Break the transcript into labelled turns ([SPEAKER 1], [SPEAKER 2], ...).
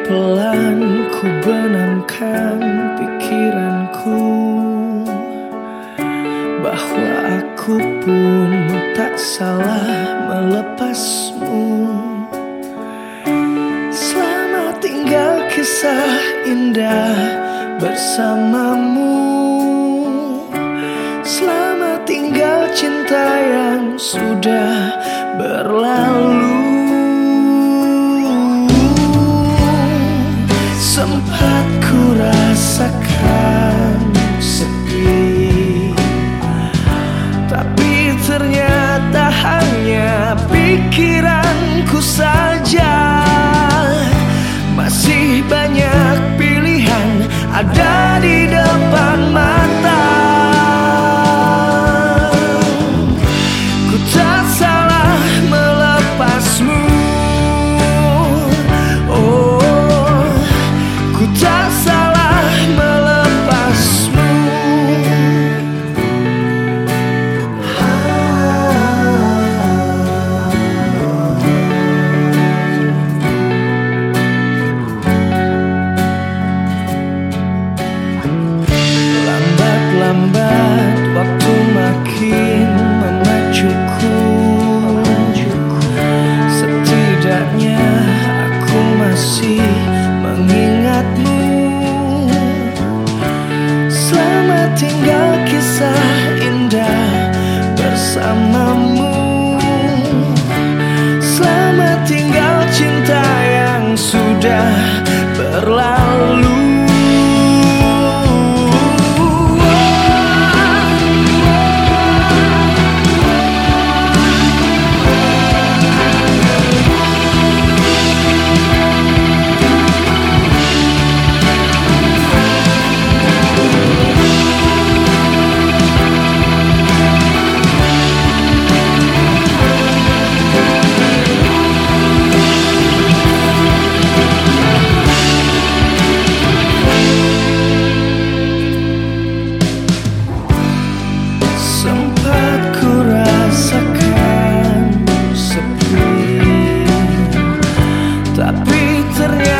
[SPEAKER 1] Pelan-pelan ku benamkan pikiranku bahwa aku pun tak salah melepasmu. Selamat tinggal kisah indah bersamamu. Selamat tinggal cinta yang sudah berlalu. Sempat ku rasakan sepi, tapi ternyata hanya pikiranku saja. Masih banyak pilihan ada di depan mata. Ku tak salah melepasmu. Tak salah melepasmu. Lambat-lambat waktu makin memacuku. Setidaknya aku masih mengingatmu. Selamat tinggal kisah indah bersamamu. Selamat tinggal cinta yang sudah berlalu. Tapi ternyata